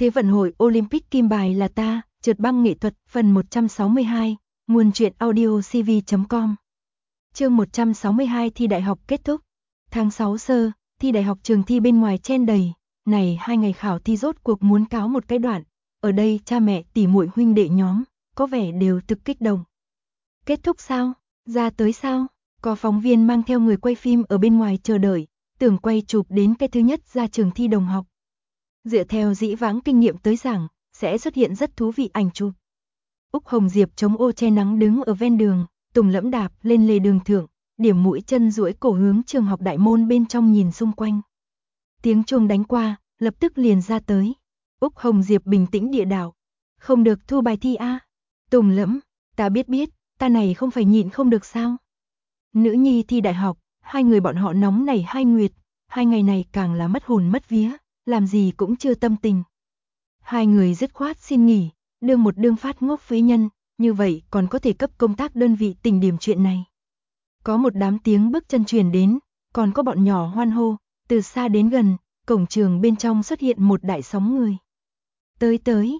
Thế vận hội Olympic kim bài là ta, trượt băng nghệ thuật, phần 162, nguồn truyện audiocv.com. Chương 162 thi đại học kết thúc. Tháng 6 sơ, thi đại học trường thi bên ngoài chen đầy, này 2 ngày khảo thi rốt cuộc muốn cáo một cái đoạn. Ở đây cha mẹ tỉ muội huynh đệ nhóm, có vẻ đều thực kích động. Kết thúc sao? Ra tới sao? Có phóng viên mang theo người quay phim ở bên ngoài chờ đợi, tưởng quay chụp đến cái thứ nhất ra trường thi đồng học. Dựa theo dĩ vãng kinh nghiệm tới giảng, sẽ xuất hiện rất thú vị ảnh chụp. Úc Hồng Diệp chống ô che nắng đứng ở ven đường, Tùng Lẫm đạp lên lề đường thượng, điểm mũi chân duỗi cổ hướng trường học đại môn bên trong nhìn xung quanh. Tiếng chuông đánh qua, lập tức liền ra tới. Úc Hồng Diệp bình tĩnh địa đạo, không được thu bài thi a. Tùng Lẫm, ta biết, ta này không phải nhịn không được sao? Nữ nhi thi đại học, hai người bọn họ nóng nảy 2 nguyệt, 2 ngày này càng là mất hồn mất vía, làm gì cũng chưa tâm tình. Hai người dứt khoát xin nghỉ, đương phát ngốc phế nhân, như vậy còn có thể cấp công tác đơn vị tỉnh điểm chuyện này. Có một đám tiếng bước chân truyền đến, còn có bọn nhỏ hoan hô, từ xa đến gần, cổng trường bên trong xuất hiện một đại sóng người. Tới,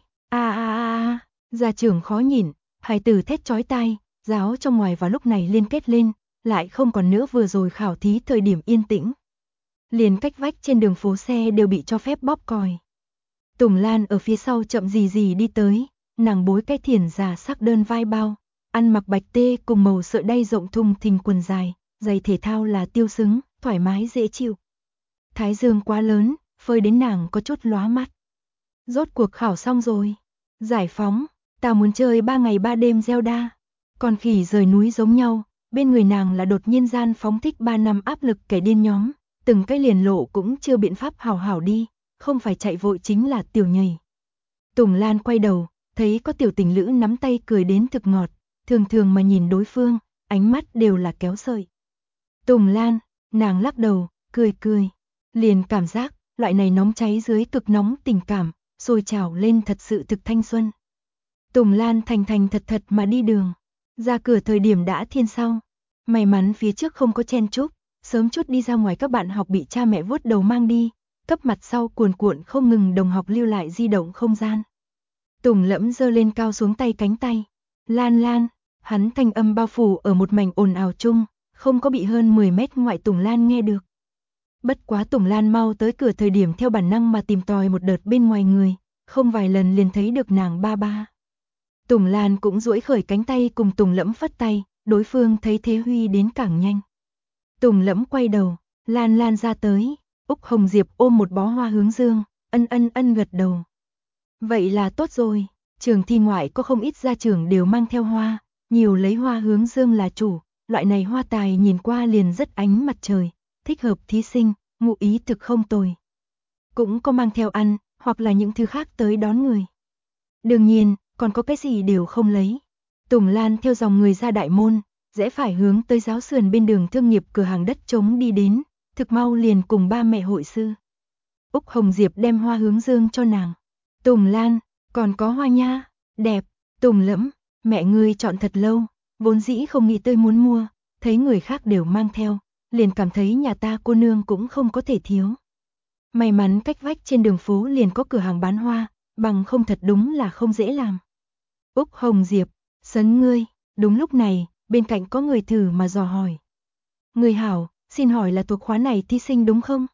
gia trưởng khó nhìn, hài tử thét chói tai, giáo trong ngoài vào lúc này liên kết lên, lại không còn nữa vừa rồi khảo thí thời điểm yên tĩnh. Liền cách vách trên đường phố xe đều bị cho phép bóp còi. Tùng Lan ở phía sau chậm gì đi tới, nàng bối cái thiển già sắc đơn vai bao, ăn mặc bạch tê cùng màu sợi đay rộng thùng thình quần dài, giày thể thao là tiêu xứng, thoải mái dễ chịu. Thái dương quá lớn, phơi đến nàng có chút lóa mắt. Rốt cuộc khảo xong rồi. Giải phóng, ta muốn chơi 3 ngày 3 đêm Zelda. Con khỉ rời núi giống nhau, bên người nàng là đột nhiên gian phóng thích 3 năm áp lực kẻ điên nhóm, từng cái liền lộ cũng chưa biện pháp hảo đi, không phải chạy vội chính là tiểu nhảy. Tùng Lan quay đầu, thấy có tiểu tình lữ nắm tay cười đến thực ngọt, thường mà nhìn đối phương, ánh mắt đều là kéo sợi. Tùng Lan, nàng lắc đầu, cười, liền cảm giác, loại này nóng cháy dưới cực nóng tình cảm, sôi trào lên thật sự thực thanh xuân. Tùng Lan thành thật mà đi đường, ra cửa thời điểm đã thiên sau, may mắn phía trước không có chen chúc, sớm chút đi ra ngoài các bạn học bị cha mẹ vuốt đầu mang đi, cấp mặt sau cuồn không ngừng đồng học lưu lại di động không gian. Tùng Lẫm giơ lên cao xuống tay cánh tay, Lan, hắn thanh âm bao phủ ở một mảnh ồn ào chung, không có bị hơn 10 mét ngoại Tùng Lan nghe được. Bất quá Tùng Lan mau tới cửa thời điểm theo bản năng mà tìm tòi một đợt bên ngoài người, không vài lần liền thấy được nàng ba. Tùng Lan cũng duỗi khởi cánh tay cùng Tùng Lẫm phất tay, đối phương thấy thế huy đến càng nhanh. Tùng Lẫm quay đầu, Lan ra tới, Úc Hồng Diệp ôm một bó hoa hướng dương, ân gật đầu. Vậy là tốt rồi, trường thi ngoại có không ít gia trưởng đều mang theo hoa, nhiều lấy hoa hướng dương là chủ, loại này hoa tài nhìn qua liền rất ánh mặt trời, thích hợp thí sinh, ngụ ý thực không tồi. Cũng có mang theo ăn, hoặc là những thứ khác tới đón người. Đương nhiên, còn có cái gì đều không lấy. Tùng Lan theo dòng người ra đại môn, rẽ phải hướng tới giáo sườn bên đường thương nghiệp cửa hàng đất trống đi đến, thực mau liền cùng ba mẹ hội sư. Úc Hồng Diệp đem hoa hướng dương cho nàng. Tùng Lan, còn có hoa nha, đẹp. Tùng Lẫm, mẹ ngươi chọn thật lâu, vốn dĩ không nghĩ tới muốn mua, thấy người khác đều mang theo, liền cảm thấy nhà ta cô nương cũng không có thể thiếu. May mắn cách vách trên đường phố liền có cửa hàng bán hoa, bằng không thật đúng là không dễ làm. Úc Hồng Diệp, sấn ngươi, đúng lúc này, bên cạnh có người thử mà dò hỏi. Người hảo, xin hỏi là thuộc khóa này thí sinh đúng không?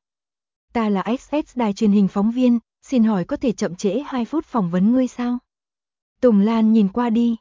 Ta là XX đài truyền hình phóng viên, xin hỏi có thể chậm trễ 2 phút phỏng vấn ngươi sao? Tùng Lan nhìn qua đi.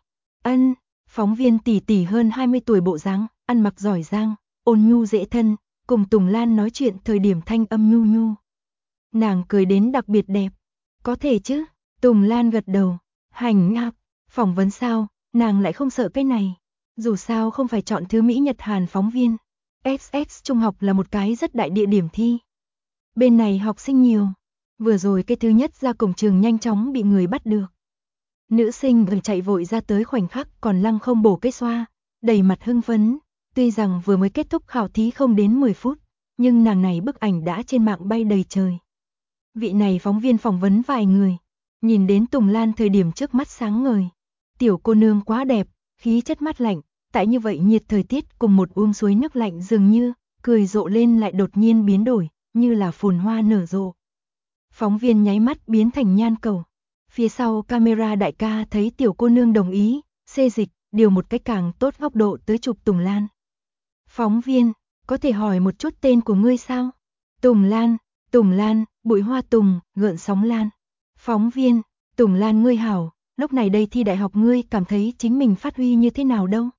Phóng viên tỷ hơn 20 tuổi bộ dáng, ăn mặc giỏi giang, ôn nhu dễ thân, cùng Tùng Lan nói chuyện thời điểm thanh âm nhu. Nàng cười đến đặc biệt đẹp. Có thể chứ? Tùng Lan gật đầu. Hành ngạc, phỏng vấn sao, nàng lại không sợ cái này. Dù sao không phải chọn thứ Mỹ Nhật Hàn phóng viên. XX trung học là một cái rất đại địa điểm thi. Bên này học sinh nhiều. Vừa rồi cái thứ nhất ra cổng trường nhanh chóng bị người bắt được. Nữ sinh vừa chạy vội ra tới khoảnh khắc còn lăng không bổ cái xoa, đầy mặt hưng phấn. Tuy rằng vừa mới kết thúc khảo thí không đến 10 phút, nhưng nàng này bức ảnh đã trên mạng bay đầy trời. Vị này phóng viên phỏng vấn vài người, nhìn đến Tùng Lan thời điểm trước mắt sáng ngời. Tiểu cô nương quá đẹp, khí chất mát lạnh, tại như vậy nhiệt thời tiết cùng một uông suối nước lạnh dường như, cười rộ lên lại đột nhiên biến đổi, như là phồn hoa nở rộ. Phóng viên nháy mắt biến thành nhan cầu. Phía sau camera đại ca thấy tiểu cô nương đồng ý, xê dịch, điều một cái càng tốt góc độ tới chụp Tùng Lan. Phóng viên, có thể hỏi một chút tên của ngươi sao? Tùng Lan, bụi hoa tùng, gợn sóng lan. Phóng viên, Tùng Lan ngươi hảo, lúc này đây thi đại học ngươi cảm thấy chính mình phát huy như thế nào đâu?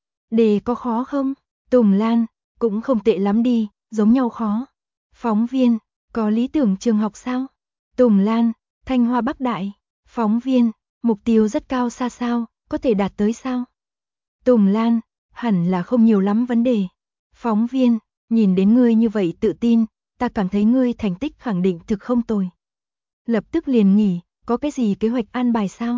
Đề có khó không? Tùng Lan, cũng không tệ lắm đi, giống nhau khó. Phóng viên, có lý tưởng trường học sao? Tùng Lan, Thanh Hoa Bắc Đại. Phóng viên, mục tiêu rất cao xa sao, có thể đạt tới sao? Tùng Lan, hẳn là không nhiều lắm vấn đề. Phóng viên, nhìn đến ngươi như vậy tự tin, ta cảm thấy ngươi thành tích khẳng định thực không tồi. Lập tức liền nghỉ, có cái gì kế hoạch an bài sao?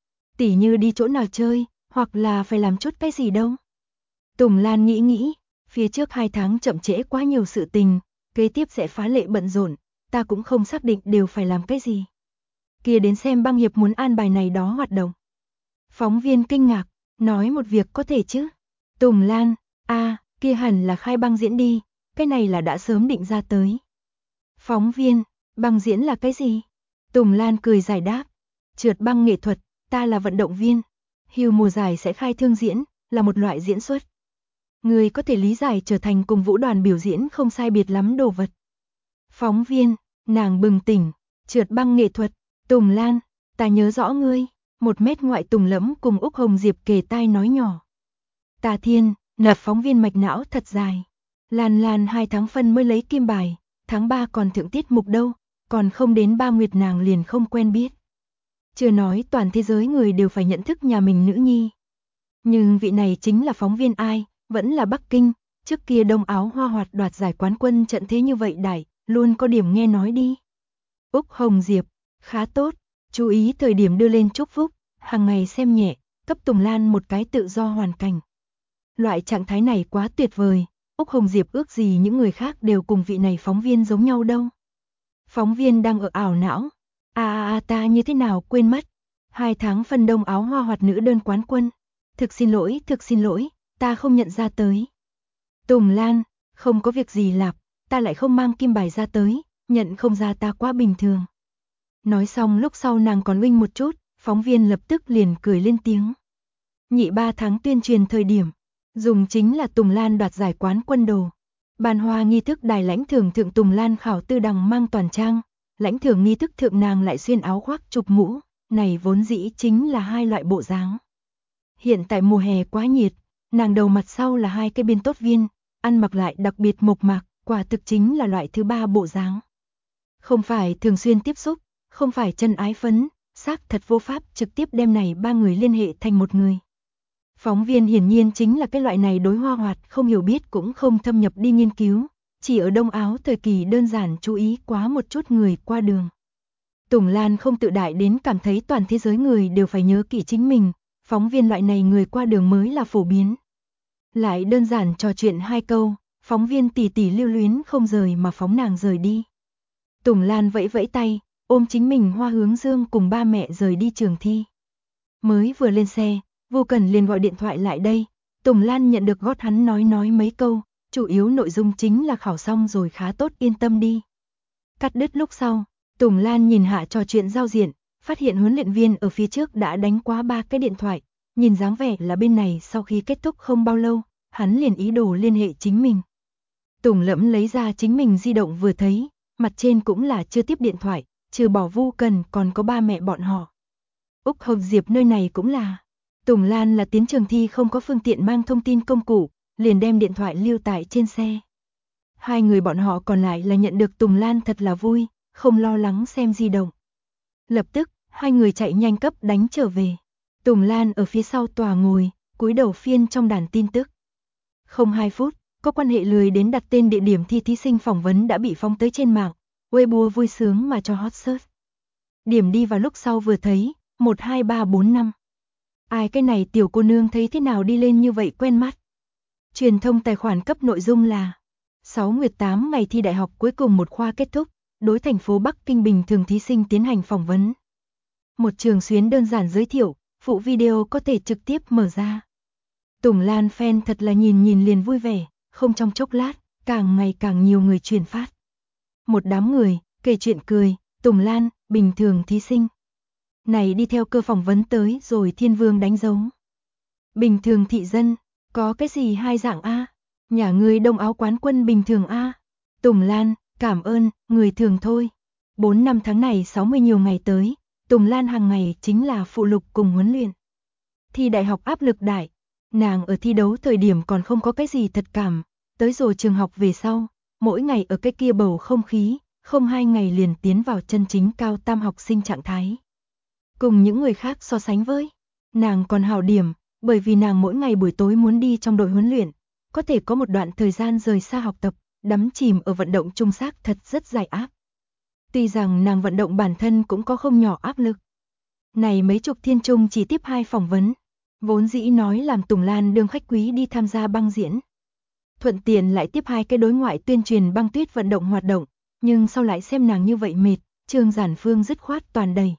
Tỉ như đi chỗ nào chơi, hoặc là phải làm chút cái gì đâu? Tùng Lan nghĩ, phía trước 2 tháng chậm trễ quá nhiều sự tình, kế tiếp sẽ phá lệ bận rộn, ta cũng không xác định đều phải làm cái gì. Kia đến xem băng hiệp muốn an bài này đó hoạt động. Phóng viên kinh ngạc, nói một việc có thể chứ? Tùng Lan, kia hẳn là khai băng diễn đi, cái này là đã sớm định ra tới. Phóng viên, băng diễn là cái gì? Tùng Lan cười giải đáp, trượt băng nghệ thuật, ta là vận động viên. Hưu mùa giải sẽ khai thương diễn, là một loại diễn xuất. Người có thể lý giải trở thành cùng vũ đoàn biểu diễn không sai biệt lắm đồ vật. Phóng viên, nàng bừng tỉnh, trượt băng nghệ thuật, Tùng Lan, ta nhớ rõ ngươi, 1 mét ngoại Tùng Lẫm cùng Úc Hồng Diệp kề tai nói nhỏ. Tà Thiên, nập phóng viên mạch não thật dài. Lan 2 tháng phân mới lấy kim bài, tháng 3 còn thượng tiết mục đâu, còn không đến 3 nguyệt nàng liền không quen biết. Chưa nói toàn thế giới người đều phải nhận thức nhà mình nữ nhi. Nhưng vị này chính là phóng viên ai, vẫn là Bắc Kinh, trước kia Đông Áo Hoa Hoạt đoạt giải quán quân trận thế như vậy đại, luôn có điểm nghe nói đi. Úc Hồng Diệp, khá tốt, chú ý thời điểm đưa lên chúc phúc, hàng ngày xem nhẹ, cấp Tùng Lan một cái tự do hoàn cảnh. Loại trạng thái này quá tuyệt vời, Úc Hồng Diệp ước gì những người khác đều cùng vị này phóng viên giống nhau đâu. Phóng viên đang ở ảo não, ta như thế nào quên mất, 2 tháng phân Đông Áo Hoa Hoạt nữ đơn quán quân. Thực xin lỗi, ta không nhận ra tới. Tùng Lan, không có việc gì lạp, ta lại không mang kim bài ra tới, nhận không ra ta quá bình thường. Nói xong lúc sau nàng còn uinh một chút, phóng viên lập tức liền cười lên tiếng. Nhị 3 tháng tuyên truyền thời điểm, dùng chính là Tùng Lan đoạt giải quán quân đồ. Bàn hoa nghi thức đài lãnh thưởng thượng Tùng Lan khảo tư đằng mang toàn trang, lãnh thưởng nghi thức thượng nàng lại xuyên áo khoác chụp mũ, này vốn dĩ chính là 2 loại bộ dáng. Hiện tại mùa hè quá nhiệt, nàng đầu mặt sau là 2 cái biên tốt viên, ăn mặc lại đặc biệt mộc mạc, quả thực chính là loại thứ 3 bộ dáng. Không phải thường xuyên tiếp xúc, không phải chân ái phấn, xác thật vô pháp trực tiếp đem này 3 người liên hệ thành một người. Phóng viên hiển nhiên chính là cái loại này đối Hoa Hoạt không hiểu biết cũng không thâm nhập đi nghiên cứu, chỉ ở Đông Áo thời kỳ đơn giản chú ý quá một chút người qua đường. Tùng Lan không tự đại đến cảm thấy toàn thế giới người đều phải nhớ kỹ chính mình, phóng viên loại này người qua đường mới là phổ biến. Lại đơn giản trò chuyện 2 câu, phóng viên tỉ tỉ lưu luyến không rời mà phóng nàng rời đi. Tùng Lan vẫy vẫy tay, ôm chính mình Hoa Hướng Dương cùng ba mẹ rời đi trường thi. Mới vừa lên xe, Vô Cần liền gọi điện thoại lại đây, Tùng Lan nhận được gót hắn nói mấy câu, chủ yếu nội dung chính là khảo xong rồi khá tốt yên tâm đi. Cắt đứt lúc sau, Tùng Lan nhìn hạ trò chuyện giao diện, phát hiện huấn luyện viên ở phía trước đã đánh quá 3 cái điện thoại, nhìn dáng vẻ là bên này sau khi kết thúc không bao lâu, hắn liền ý đồ liên hệ chính mình. Tùng Lẫm lấy ra chính mình di động vừa thấy, mặt trên cũng là chưa tiếp điện thoại, trừ bỏ Vô Cần còn có ba mẹ bọn họ. Úc Hồng Diệp nơi này cũng là. Tùng Lan là tiến trường thi không có phương tiện mang thông tin công cụ, liền đem điện thoại lưu tại trên xe. 2 người bọn họ còn lại là nhận được Tùng Lan thật là vui, không lo lắng xem di động. Lập tức, 2 người chạy nhanh cấp đánh trở về. Tùng Lan ở phía sau tòa ngồi, cúi đầu phiên trong đàn tin tức. Không 2 phút, có quan hệ lười đến đặt tên địa điểm thi thí sinh phỏng vấn đã bị phóng tới trên mạng, Weibo vui sướng mà cho hot search. Điểm đi vào lúc sau vừa thấy, 1 2 3 4 5. Ai cái này tiểu cô nương thấy thế nào đi lên như vậy quen mắt. Truyền thông tài khoản cấp nội dung là 6 nguyệt 8 ngày thi đại học cuối cùng một khoa kết thúc, đối thành phố Bắc Kinh bình thường thí sinh tiến hành phỏng vấn. Một trường xuyến đơn giản giới thiệu, phụ video có thể trực tiếp mở ra. Tùng Lan fan thật là nhìn liền vui vẻ, không trong chốc lát, càng ngày càng nhiều người truyền phát. Một đám người, kể chuyện cười, Tùng Lan, bình thường thí sinh. Này đi theo cơ phỏng vấn tới rồi Thiên Vương đánh dấu. Bình thường thị dân, có cái gì hai dạng a? Nhà ngươi đông áo quán quân bình thường a. Tùng Lan, cảm ơn, người thường thôi. 4 năm tháng này 60 nhiều ngày tới, Tùng Lan hàng ngày chính là phụ lục cùng huấn luyện. Thi đại học áp lực đại, nàng ở thi đấu thời điểm còn không có cái gì thật cảm, tới rồi trường học về sau, mỗi ngày ở cái kia bầu không khí, không 2 ngày liền tiến vào chân chính cao tam học sinh trạng thái. Cùng những người khác so sánh với, nàng còn hảo điểm, bởi vì nàng mỗi ngày buổi tối muốn đi trong đội huấn luyện, có thể có một đoạn thời gian rời xa học tập, đắm chìm ở vận động trung xác thật rất giải áp. Tuy rằng nàng vận động bản thân cũng có không nhỏ áp lực. Này mấy chục thiên trung chỉ tiếp 2 phỏng vấn, vốn dĩ nói làm Tùng Lan đương khách quý đi tham gia băng diễn. Thuận tiện lại tiếp 2 cái đối ngoại tuyên truyền băng tuyết vận động hoạt động, nhưng sau lại xem nàng như vậy mệt, Trương Giản Phương dứt khoát toàn đầy.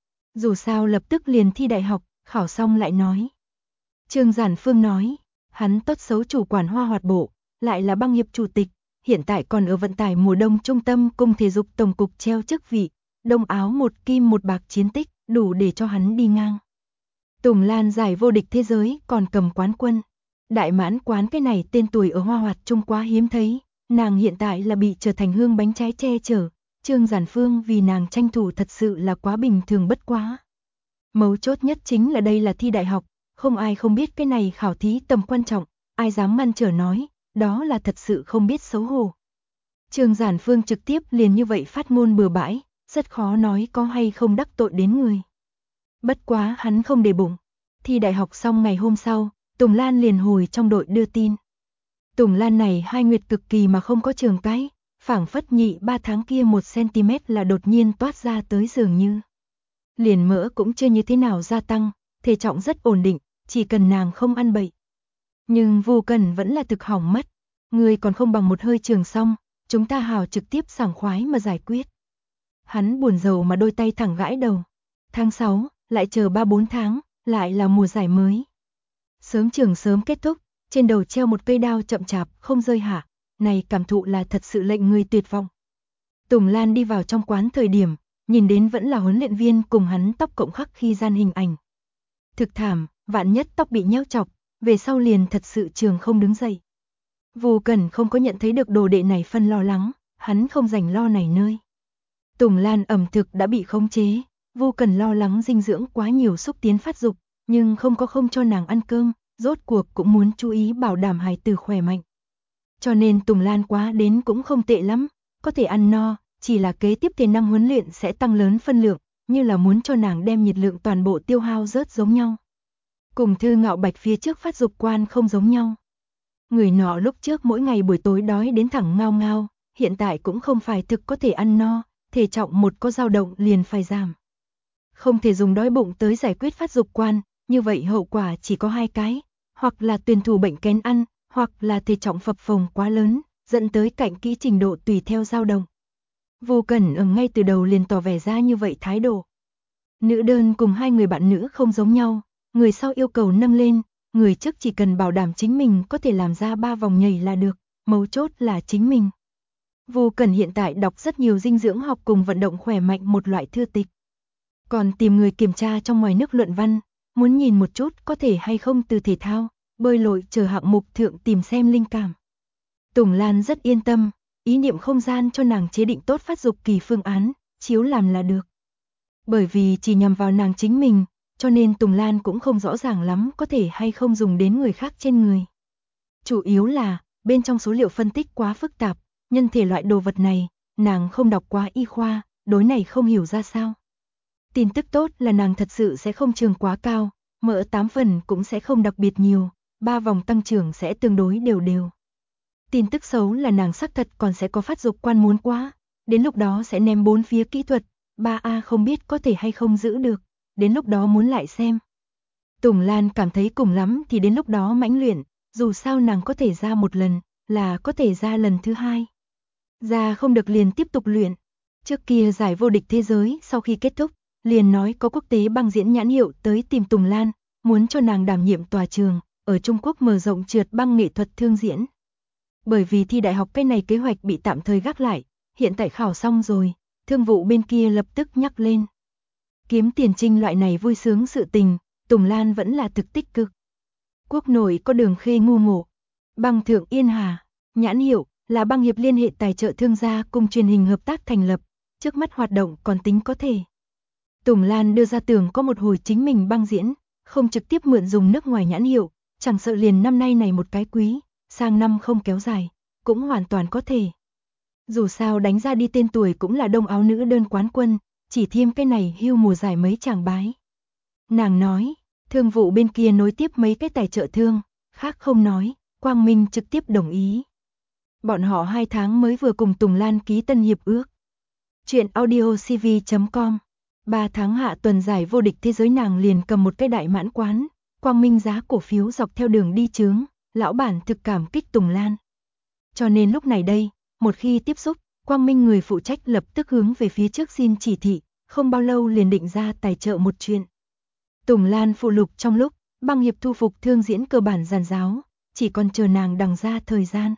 Dù sao lập tức liền thi đại học, khảo xong lại nói. Trương Giản Phương nói, hắn tốt xấu chủ quản Hoa Hoạt Bộ, lại là băng hiệp chủ tịch, hiện tại còn ở vận tải mùa đông trung tâm cung thể dục tổng cục treo chức vị, đông áo 1 kim 1 bạc chiến tích, đủ để cho hắn đi ngang. Tùng Lan giải vô địch thế giới còn cầm quán quân. Đại mãn quán cái này tên tuổi ở Hoa Hoạt Trung quá hiếm thấy, nàng hiện tại là bị trở thành hương bánh trái che chở, Trương Giản Phương vì nàng tranh thủ thật sự là quá bình thường bất quá. Mấu chốt nhất chính là đây là thi đại học, không ai không biết cái này khảo thí tầm quan trọng, ai dám ngăn trở nói, đó là thật sự không biết xấu hổ. Trương Giản Phương trực tiếp liền như vậy phát ngôn bừa bãi, rất khó nói có hay không đắc tội đến người. Bất quá hắn không để bụng. Thi đại học xong ngày hôm sau, Tùng Lan liền hồi trong đội đưa tin. Tùng Lan này 2 nguyệt cực kỳ mà không có trường cái, phảng phất nhị 3 tháng kia 1 cm là đột nhiên toát ra tới dường như. Liền mỡ cũng chưa như thế nào gia tăng, thể trọng rất ổn định, chỉ cần nàng không ăn bậy. Nhưng Vu Cần vẫn là thực hỏng mất, người còn không bằng một hơi trường xong, chúng ta hào trực tiếp sảng khoái mà giải quyết. Hắn buồn rầu mà đôi tay thẳng gãi đầu. Tháng 6, lại chờ 3-4 tháng, lại là mùa giải mới. Sớm trường sớm kết thúc, trên đầu treo một cây đao chậm chạp không rơi hạ, này cảm thụ là thật sự lệnh người tuyệt vọng. Tùng Lan đi vào trong quán thời điểm, nhìn đến vẫn là huấn luyện viên cùng hắn tóc cộng khắc khi gian hình ảnh. Thực thảm, vạn nhất tóc bị nheo chọc, về sau liền thật sự trường không đứng dậy. Vu Cần không có nhận thấy được đồ đệ này phân lo lắng, hắn không rảnh lo này nơi. Tùng Lan ẩm thực đã bị khống chế, Vu Cần lo lắng dinh dưỡng quá nhiều xúc tiến phát dục, nhưng không có không cho nàng ăn cơm, rốt cuộc cũng muốn chú ý bảo đảm hài tử khỏe mạnh. Cho nên Tùng Lan quá đến cũng không tệ lắm, có thể ăn no, chỉ là kế tiếp tiền năm huấn luyện sẽ tăng lớn phân lượng, như là muốn cho nàng đem nhiệt lượng toàn bộ tiêu hao rớt giống nhau. Cùng Thư Ngạo Bạch phía trước phát dục quan không giống nhau. Người nọ lúc trước mỗi ngày buổi tối đói đến thẳng ngao ngao, hiện tại cũng không phải thực có thể ăn no, thể trọng một có dao động liền phải giảm. Không thể dùng đói bụng tới giải quyết phát dục quan, như vậy hậu quả chỉ có 2 cái, hoặc là tuyển thủ bệnh kén ăn, hoặc là thể trọng phập phồng quá lớn, dẫn tới cạnh kỹ trình độ tùy theo dao động. Vu Cẩn ở ngay từ đầu liền tỏ vẻ ra như vậy thái độ. Nữ đơn cùng 2 người bạn nữ không giống nhau, người sau yêu cầu nâng lên, người trước chỉ cần bảo đảm chính mình có thể làm ra 3 vòng nhảy là được, mấu chốt là chính mình. Vu Cẩn hiện tại đọc rất nhiều dinh dưỡng học cùng vận động khỏe mạnh một loại thư tịch. Còn tìm người kiểm tra trong ngoài nước luận văn, muốn nhìn một chút có thể hay không từ thể thao, bơi lội chờ hạng mục thượng tìm xem linh cảm. Tùng Lan rất yên tâm, ý niệm không gian cho nàng chế định tốt phát dục kỳ phương án, chiếu làm là được. Bởi vì chỉ nhằm vào nàng chính mình, cho nên Tùng Lan cũng không rõ ràng lắm có thể hay không dùng đến người khác trên người. Chủ yếu là, bên trong số liệu phân tích quá phức tạp, nhân thể loại đồ vật này, nàng không đọc quá y khoa, đối này không hiểu ra sao. Tin tức tốt là nàng thật sự sẽ không trường quá cao, mỡ 8 phần cũng sẽ không đặc biệt nhiều, 3 vòng tăng trưởng sẽ tương đối đều đều. Tin tức xấu là nàng xác thật còn sẽ có phát dục quan muốn quá, đến lúc đó sẽ ném 4 phía kỹ thuật, 3A không biết có thể hay không giữ được, đến lúc đó muốn lại xem. Tùng Lan cảm thấy cùng lắm thì đến lúc đó mãnh luyện, dù sao nàng có thể ra một lần, là có thể ra lần thứ 2. Ra không được liền tiếp tục luyện. Trước kia giải vô địch thế giới sau khi kết thúc, liền nói có quốc tế băng diễn nhãn hiệu tới tìm Tùng Lan, muốn cho nàng đảm nhiệm tòa trường, ở Trung Quốc mở rộng trượt băng nghệ thuật thương diễn. Bởi vì thi đại học cái này kế hoạch bị tạm thời gác lại, hiện tại khảo xong rồi, Thương vụ bên kia lập tức nhắc lên. Kiếm tiền trinh loại này vui sướng sự tình, Tùng Lan vẫn là thực tích cực. Quốc nội có Đường Khê ngu ngộ, Băng Thượng Yên Hà, nhãn hiệu là băng hiệp liên hệ tài trợ thương gia cùng truyền hình hợp tác thành lập, trước mắt hoạt động còn tính có thể. Tùng Lan đưa ra tưởng có một hồi chính mình băng diễn, không trực tiếp mượn dùng nước ngoài nhãn hiệu, chẳng sợ liền năm nay này một cái quý, sang năm không kéo dài, cũng hoàn toàn có thể. Dù sao đánh ra đi tên tuổi cũng là đông áo nữ đơn quán quân, chỉ thêm cái này hưu mùa giải mấy chàng bái. Nàng nói, thương vụ bên kia nối tiếp mấy cái tài trợ thương, khác không nói, Quang Minh trực tiếp đồng ý. Bọn họ 2 tháng mới vừa cùng Tùng Lan ký tân hiệp ước. Chuyện audiocv.com 3 tháng hạ tuần giải vô địch thế giới nàng liền cầm một cái đại mãn quán, Quang Minh giá cổ phiếu dọc theo đường đi chướng, lão bản thực cảm kích Tùng Lan. Cho nên lúc này đây, một khi tiếp xúc, Quang Minh người phụ trách lập tức hướng về phía trước xin chỉ thị, không bao lâu liền định ra tài trợ một chuyện. Tùng Lan phụ lục trong lúc, băng hiệp thu phục thương diễn cơ bản giàn giáo, chỉ còn chờ nàng đằng ra thời gian.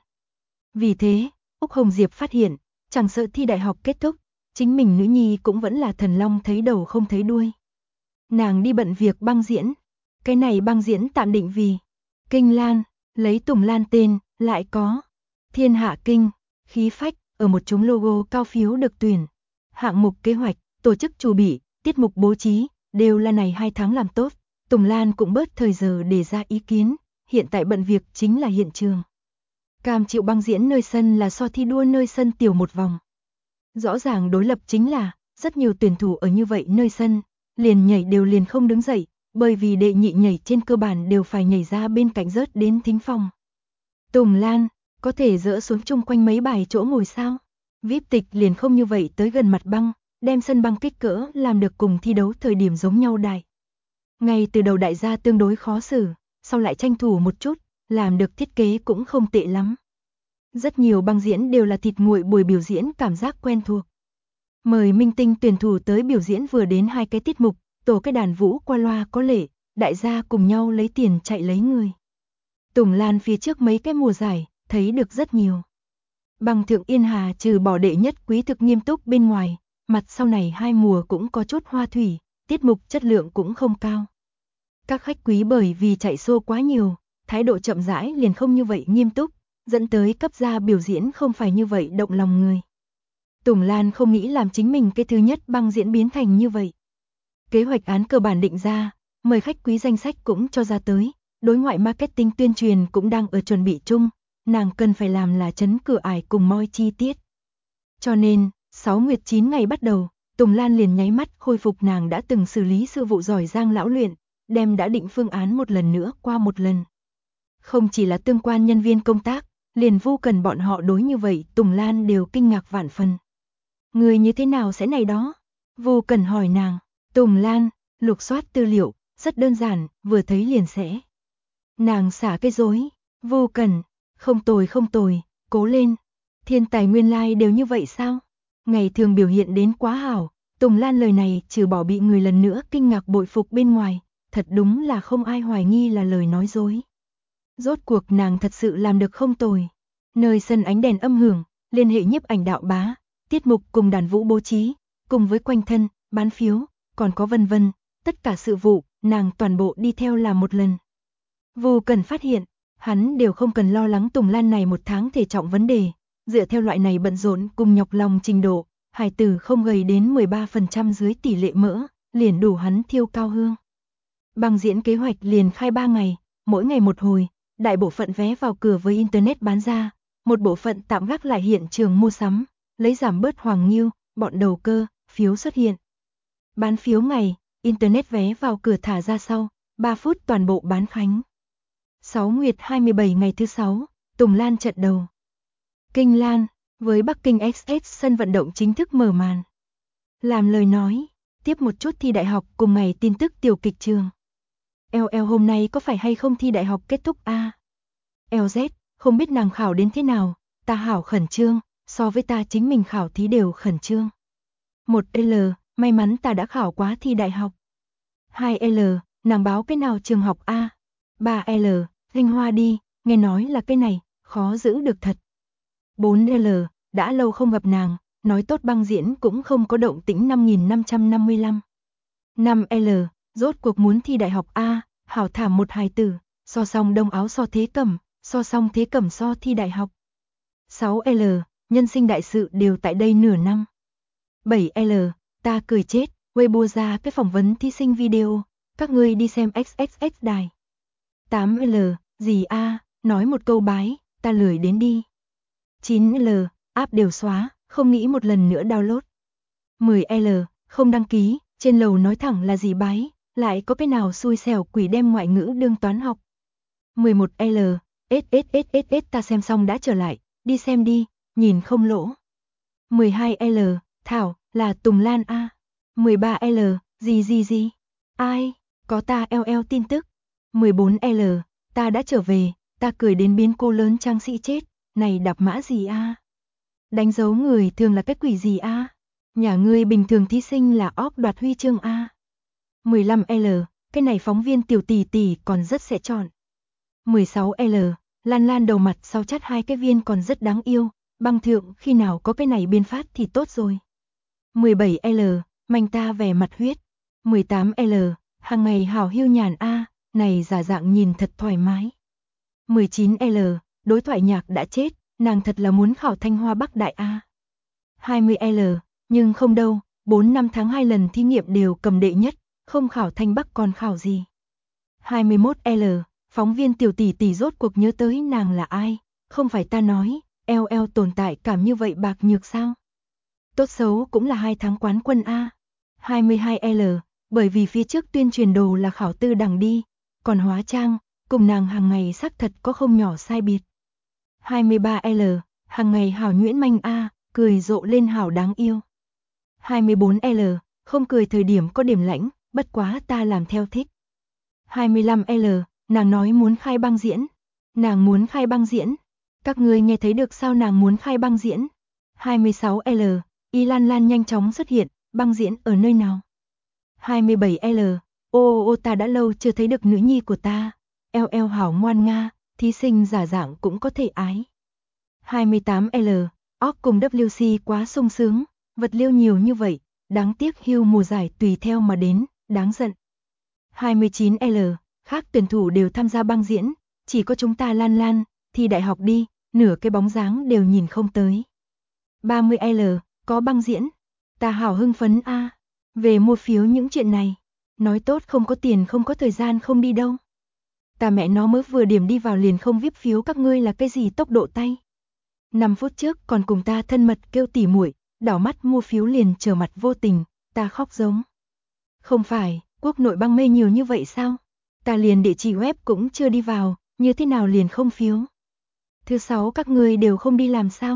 Vì thế, Úc Hồng Diệp phát hiện, chẳng sợ thi đại học kết thúc, chính mình nữ nhi cũng vẫn là thần long thấy đầu không thấy đuôi. Nàng đi bận việc băng diễn, cái này băng diễn tạm định vì Kinh Lan, lấy Tùng Lan tên, lại có Thiên Hạ Kinh, Khí Phách, ở một chúng logo cao phiếu được tuyển. Hạng mục kế hoạch, tổ chức chủ bị, tiết mục bố trí, đều là này 2 tháng làm tốt. Tùng Lan cũng bớt thời giờ để ra ý kiến, hiện tại bận việc chính là hiện trường. Cam Chịu băng diễn nơi sân là so thi đua nơi sân tiểu một vòng. Rõ ràng đối lập chính là, rất nhiều tuyển thủ ở như vậy nơi sân, liền nhảy đều liền không đứng dậy, bởi vì đệ nhị nhảy trên cơ bản đều phải nhảy ra bên cạnh rớt đến thính phòng. Tùng Lan, có thể dỡ xuống chung quanh mấy bài chỗ ngồi sao? VIP tịch liền không như vậy tới gần mặt băng, đem sân băng kích cỡ làm được cùng thi đấu thời điểm giống nhau đại. Ngay từ đầu đại gia tương đối khó xử, sau lại tranh thủ một chút, làm được thiết kế cũng không tệ lắm. Rất nhiều băng diễn đều là thịt nguội buổi biểu diễn cảm giác quen thuộc. Mời minh tinh tuyển thủ tới biểu diễn vừa đến 2 cái tiết mục, tổ cái đàn vũ qua loa có lệ, đại gia cùng nhau lấy tiền chạy lấy người. Tùng Lan phía trước mấy cái mùa giải, thấy được rất nhiều. Băng Thượng Yên Hà trừ bỏ đệ nhất quý thực nghiêm túc bên ngoài, mặt sau này 2 mùa cũng có chút hoa thủy, tiết mục chất lượng cũng không cao. Các khách quý bởi vì chạy xô quá nhiều, thái độ chậm rãi liền không như vậy nghiêm túc, dẫn tới cấp gia biểu diễn không phải như vậy động lòng người. Tùng Lan không nghĩ làm chính mình cái thứ nhất băng diễn biến thành như vậy. Kế hoạch án cơ bản định ra, mời khách quý danh sách cũng cho ra tới, đối ngoại marketing tuyên truyền cũng đang ở chuẩn bị chung, nàng cần phải làm là chấn cửa ải cùng moi chi tiết. Cho nên, 6 nguyệt 9 ngày bắt đầu, Tùng Lan liền nháy mắt khôi phục nàng đã từng xử lý sự vụ giỏi giang lão luyện, đem đã định phương án một lần nữa qua một lần. Không chỉ là tương quan nhân viên công tác, liền Vu Cần bọn họ đối như vậy, Tùng Lan đều kinh ngạc vạn phần. Người như thế nào sẽ này đó? Vu Cần hỏi nàng. Tùng Lan, lục soát tư liệu, rất đơn giản, vừa thấy liền sẽ. Nàng xả cái dối. Vu Cần, không tồi, cố lên. Thiên tài nguyên lai đều như vậy sao? Ngày thường biểu hiện đến quá hảo. Tùng Lan lời này trừ bỏ bị người lần nữa kinh ngạc bội phục bên ngoài, thật đúng là không ai hoài nghi là lời nói dối. Rốt cuộc nàng thật sự làm được không tồi. Nơi sân ánh đèn âm hưởng, liên hệ nhiếp ảnh đạo bá, tiết mục cùng đàn vũ bố trí, cùng với quanh thân, bán phiếu, còn có vân vân, tất cả sự vụ, nàng toàn bộ đi theo làm một lần. Vu Cần phát hiện, hắn đều không cần lo lắng Tùng Lan này 1 tháng thể trọng vấn đề, dựa theo loại này bận rộn cùng nhọc lòng trình độ, hài tử không gầy đến 13% dưới tỷ lệ mỡ, liền đủ hắn thiêu cao hương. Băng diễn kế hoạch liền khai 3 ngày, mỗi ngày một hồi, đại bộ phận vé vào cửa với internet bán ra, một bộ phận tạm gác lại hiện trường mua sắm, lấy giảm bớt hoàng nghiêu, bọn đầu cơ, phiếu xuất hiện. Bán phiếu ngày, internet vé vào cửa thả ra sau, 3 phút toàn bộ bán khánh. 6 nguyệt 27 ngày thứ 6, Tùng Lan trận đầu. Kinh Lan, với Bắc Kinh XX sân vận động chính thức mở màn. Làm lời nói, tiếp một chút thi đại học cùng ngày tin tức tiểu kịch trường. LL hôm nay có phải hay không thi đại học kết thúc a? LZ, không biết nàng khảo đến thế nào, ta hảo khẩn trương, so với ta chính mình khảo thí đều khẩn trương. 1L, may mắn ta đã khảo quá thi đại học. 2L, nàng báo cái nào trường học a? 3L, Thanh Hoa đi, nghe nói là cái này, khó giữ được thật. 4L, đã lâu không gặp nàng, Nói tốt băng diễn cũng không có động tĩnh 5555. 5L, rốt cuộc muốn thi đại học A, hảo thảm một hài tử, so xong đông áo so thế cẩm, so xong thế cẩm so thi đại học. 6L, nhân sinh đại sự đều tại đây nửa năm. 7L, ta cười chết, Weibo ra cái phỏng vấn thí sinh video, các ngươi đi xem XXX đài. 8L, gì a, nói một câu bái, ta lười đến đi. 9L, app đều xóa, không nghĩ một lần nữa download. 10L, không đăng ký, trên lầu nói thẳng là gì bái, lại có cái nào xui xẻo quỷ đem ngoại ngữ đương toán học. 11L, SSSSS ta xem xong đã trở lại, đi xem đi, nhìn không lỗ. 12L, Thảo, là Tùng Lan A. 13L, gì, ai, có ta LL tin tức. 14L, ta đã trở về, ta cười đến biến cô lớn trang sĩ chết, này đạp mã gì a? Đánh dấu người thường là cái quỷ gì a? Nhà ngươi bình thường thí sinh là óp đoạt huy chương a. 15L, cái này phóng viên tiểu tỷ tỷ còn rất sẽ chọn. 16L, Lan Lan đầu mặt sau chắt hai cái viên còn rất đáng yêu, băng thượng khi nào có cái này biên phát thì tốt rồi. 17L, manh ta vẻ mặt huyết. 18L, hàng ngày hảo hiu nhàn a, này giả dạng nhìn thật thoải mái. 19L, đối thoại nhạc đã chết, nàng thật là muốn khảo Thanh Hoa Bắc Đại a. 20L, nhưng không đâu, 4 năm tháng 2 lần thí nghiệm đều cầm đệ nhất, không khảo Thanh Bắc còn khảo gì. 21L, phóng viên tiểu tỷ tỷ rốt cuộc nhớ tới nàng là ai, không phải ta nói, LL tồn tại cảm như vậy bạc nhược sao? Tốt xấu cũng là 2 tháng quán quân a. 22L, bởi vì phía trước tuyên truyền đồ là khảo tư đẳng đi, còn hóa trang, cùng nàng hàng ngày xác thật có không nhỏ sai biệt. 23L, hàng ngày hảo nhuyễn manh a, cười rộ lên hảo đáng yêu. 24L, không cười thời điểm có điểm lãnh, bất quá ta làm theo thích. 25L, nàng nói muốn khai băng diễn. Nàng muốn khai băng diễn. Các ngươi nghe thấy được sao nàng muốn khai băng diễn? 26L, Y Lan Lan nhanh chóng xuất hiện, băng diễn ở nơi nào? 27L, ô ta đã lâu chưa thấy được nữ nhi của ta. LL hảo ngoan nga, thí sinh giả dạng cũng có thể ái. 28L, Orc cùng WC quá sung sướng, vật liệu nhiều như vậy, đáng tiếc hưu mùa giải tùy theo mà đến, đáng giận. 29L, khác tuyển thủ đều tham gia băng diễn, chỉ có chúng ta Lan Lan, thi đại học đi, nửa cái bóng dáng đều nhìn không tới. 30L, có băng diễn, ta hảo hưng phấn a. Về mua phiếu những chuyện này, nói tốt không có tiền không có thời gian không đi đâu. Ta mẹ nó mới vừa điểm đi vào liền không viết phiếu, các ngươi là cái gì tốc độ tay. 5 phút trước còn cùng ta thân mật kêu tỉ muội, đảo mắt mua phiếu liền trở mặt vô tình, ta khóc giống. Không phải, quốc nội băng mê nhiều như vậy sao? Ta liền địa chỉ web cũng chưa đi vào, như thế nào liền không phiếu? Thứ 6 các ngươi đều không đi làm sao?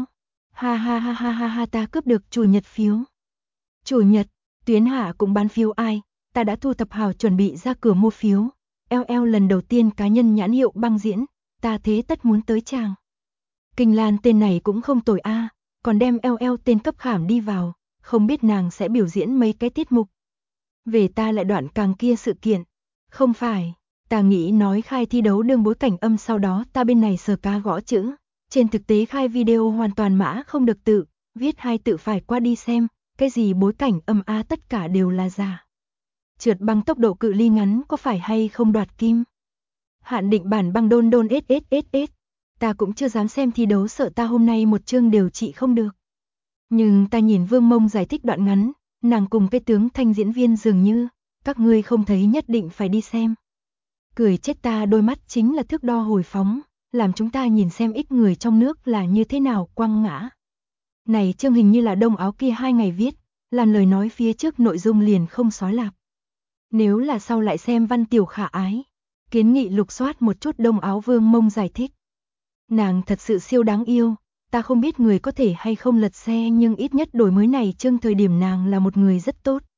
Ha, ta cướp được chủ nhật phiếu. Chủ nhật, Tuyến Hạ cũng bán phiếu ai, ta đã thu thập hảo chuẩn bị ra cửa mua phiếu. LL lần đầu tiên cá nhân nhãn hiệu băng diễn, ta thế tất muốn tới chàng. Kinh Lan tên này cũng không tồi a, còn đem LL tên cấp khảm đi vào, không biết nàng sẽ biểu diễn mấy cái tiết mục. Về ta lại đoạn càng kia sự kiện. Không phải, ta nghĩ nói khai thi đấu đương bối cảnh âm sau đó ta bên này sờ cá gõ chữ. Trên thực tế khai video hoàn toàn mã không được tự, viết hai tự phải qua đi xem, cái gì bối cảnh âm a tất cả đều là giả. Trượt băng tốc độ cự ly ngắn có phải hay không đoạt kim? Hạn định bản băng đôn SSSS. Ta cũng chưa dám xem thi đấu sợ ta hôm nay một chương đều trị không được. Nhưng ta nhìn Vương Mông giải thích đoạn ngắn, nàng cùng cái tướng thanh diễn viên dường như, các ngươi không thấy nhất định phải đi xem. Cười chết ta, đôi mắt chính là thước đo hồi phóng, làm chúng ta nhìn xem ít người trong nước là như thế nào quăng ngã. Này chương hình như là đông áo kia 2 ngày viết, làm lời nói phía trước nội dung liền không xóa lạc. Nếu là sau lại xem Văn Tiểu Khả ái, kiến nghị lục soát một chút đông áo Vương Mông giải thích. Nàng thật sự siêu đáng yêu, ta không biết người có thể hay không lật xe nhưng ít nhất đổi mới này chương thời điểm nàng là một người rất tốt.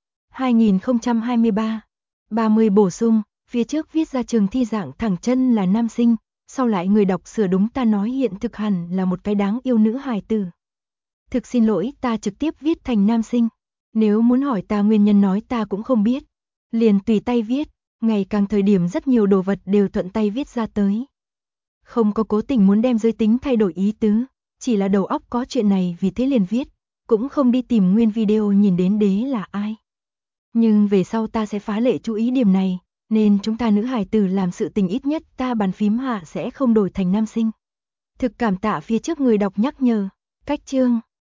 2023, 30 bổ sung, phía trước viết ra trường thi dạng thẳng chân là nam sinh, sau lại người đọc sửa đúng ta nói hiện thực hẳn là một cái đáng yêu nữ hài tử. Thực xin lỗi, ta trực tiếp viết thành nam sinh. Nếu muốn hỏi ta nguyên nhân nói ta cũng không biết. Liền tùy tay viết, ngày càng thời điểm rất nhiều đồ vật đều thuận tay viết ra tới. Không có cố tình muốn đem giới tính thay đổi ý tứ, chỉ là đầu óc có chuyện này vì thế liền viết. cũng không đi tìm nguyên video nhìn đến đế là ai. Nhưng về sau ta sẽ phá lệ chú ý điểm này, nên chúng ta nữ hài tử làm sự tình ít nhất ta bàn phím hạ sẽ không đổi thành nam sinh. Thực cảm tạ phía trước người đọc nhắc nhở. Cách chương